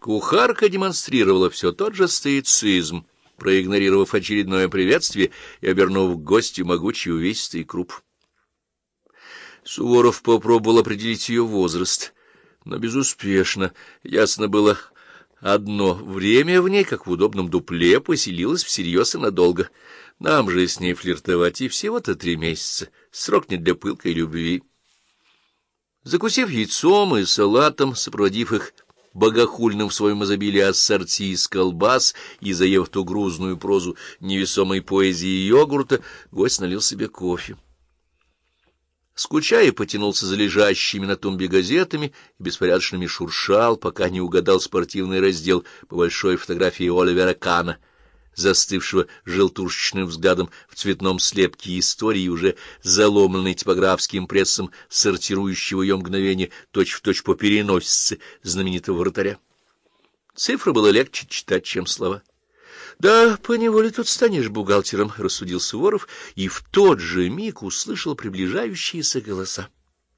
Кухарка демонстрировала все тот же стоицизм, проигнорировав очередное приветствие и обернув к гостю могучий увесистый круп. Суворов попробовал определить ее возраст, но безуспешно. Ясно было одно — время в ней, как в удобном дупле, поселилось всерьез и надолго. Нам же с ней флиртовать и всего-то 3 месяца, срок не для пылкой любви. Закусив яйцом и салатом, сопроводив их богохульным в своем изобилии ассорти из колбас и заев ту грузную прозу невесомой поэзии йогурта, гость налил себе кофе. Скучая, потянулся за лежащими на тумбе газетами и беспорядочно шуршал, пока не угадал спортивный раздел по большой фотографии Оливера Кана, застывшего желтушечным взглядом в цветном слепке истории, уже заломленной типографским прессом, сортирующего ее мгновение точь-в-точь по переносице знаменитого вратаря. Цифры было легче читать, чем слова. «Да, поневоле тут станешь бухгалтером», — рассудил Суворов, и в тот же миг услышал приближающиеся голоса.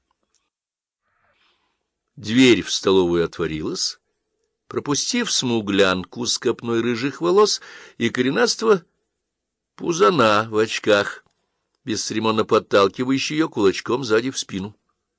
Дверь в столовую отворилась, пропустив смуглянку с копной рыжих волос и коренастого пузана в очках, бесцеремонно подталкивающий ее кулачком сзади в спину.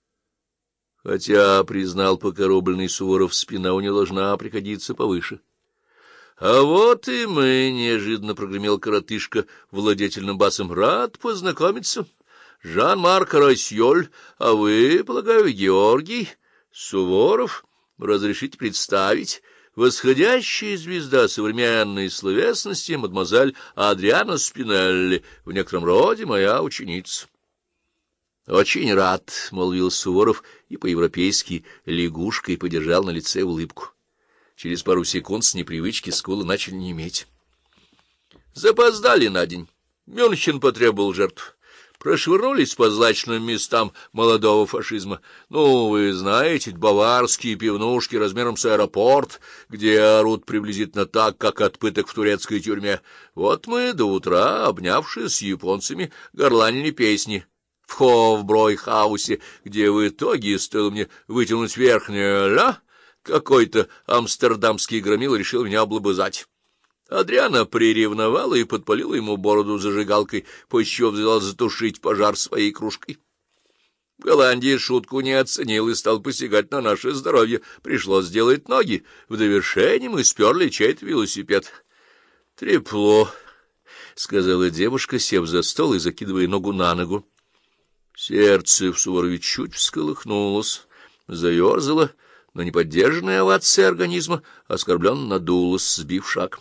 Хотя, признал покоробленный Суворов, спина у нее должна приходиться повыше. — А вот и мы, — неожиданно прогремел коротышка владетельным басом, — рад познакомиться. Жан-Марк Рассьоль, а вы, полагаю, Георгий Суворов, разрешите представить, восходящая звезда современной словесности, мадемуазель Адриана Спинелли, в некотором роде моя ученица. — Очень рад, — молвил Суворов и по-европейски лягушкой подержал на лице улыбку. Через пару секунд с непривычки скулы начали неметь. Запоздали на день. Мюнхен потребовал жертв. Прошвырнулись по злачным местам молодого фашизма. Ну, вы знаете, баварские пивнушки размером с аэропорт, где орут приблизительно так, как от пыток в турецкой тюрьме. Вот мы до утра, обнявшись с японцами, горланили песни в Хофбройхаусе, где в итоге стоило мне вытянуть верхнее «ля», какой-то амстердамский громила решил меня облобызать. Адриана приревновала и подпалила ему бороду зажигалкой, после чего взялась затушить пожар своей кружкой. В Голландии шутку не оценил и стал посягать на наше здоровье. Пришлось сделать ноги. В довершение мы сперли чей-то велосипед. — Трепло, — сказала девушка, сев за стол и закидывая ногу на ногу. Сердце в Суворове чуть всколыхнулось, заерзало, но неподдержанная овация организма оскорбленно надулась, сбив шаг.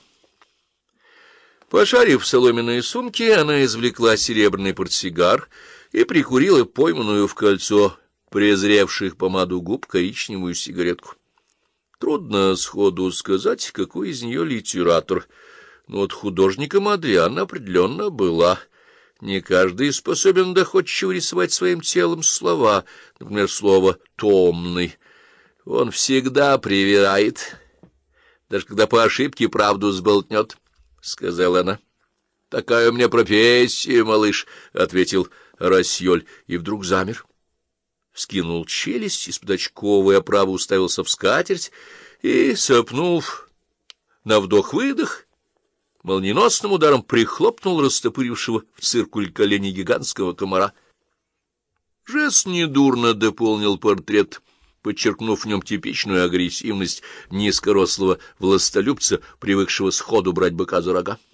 Пошарив в соломенной сумке, она извлекла серебряный портсигар и прикурила пойманную в кольцо презревших помаду губ коричневую сигаретку. Трудно сходу сказать, какой из нее литератор, но вот художником Адриана определенно была. Не каждый способен доходчиво рисовать своим телом слова, например, слово «томный». Он всегда привирает, даже когда по ошибке правду сболтнет, — сказала она. — Такая у меня профессия, малыш, — ответил Рассьоль, и вдруг замер. Вскинул челюсть, из-под очковой оправы уставился в скатерть и, сопнув на вдох-выдох, молниеносным ударом прихлопнул растопырившего в циркуль колени гигантского комара. Жест недурно дополнил портрет, подчеркнув в нем типичную агрессивность низкорослого властолюбца, привыкшего сходу брать быка за рога.